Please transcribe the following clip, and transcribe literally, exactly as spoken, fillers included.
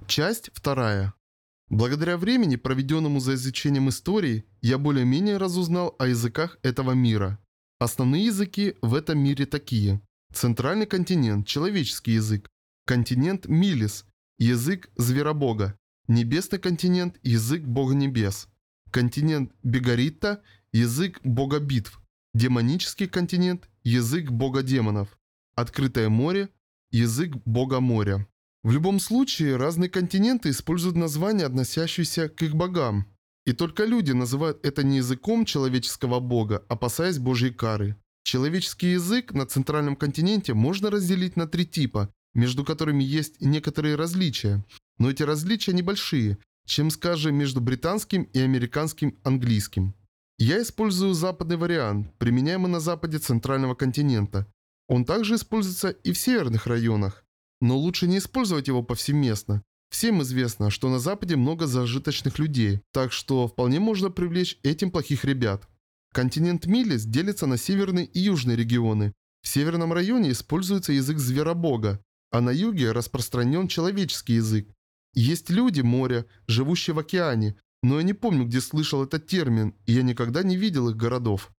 Часть вторая. Благодаря времени, проведенному за изучением истории, я более-менее разузнал о языках этого мира. Основные языки в этом мире такие. Центральный континент – человеческий язык. Континент Милис – язык зверобога. Небесный континент – язык бога небес. Континент Бегаритта – язык бога битв. Демонический континент – язык бога демонов. Открытое море – язык бога моря. В любом случае, разные континенты используют названия, относящиеся к их богам. И только люди называют это не языком человеческого бога, опасаясь божьей кары. Человеческий язык на центральном континенте можно разделить на три типа, между которыми есть некоторые различия. Но эти различия небольшие, чем, скажем, между британским и американским английским. Я использую западный вариант, применяемый на западе центрального континента. Он также используется и в северных районах. Но лучше не использовать его повсеместно. Всем известно, что на Западе много зажиточных людей, так что вполне можно привлечь этим плохих ребят. Континент Милис делится на северные и южные регионы. В северном районе используется язык зверобога, а на юге распространен человеческий язык. Есть люди моря, живущие в океане, но я не помню, где слышал этот термин, и я никогда не видел их городов.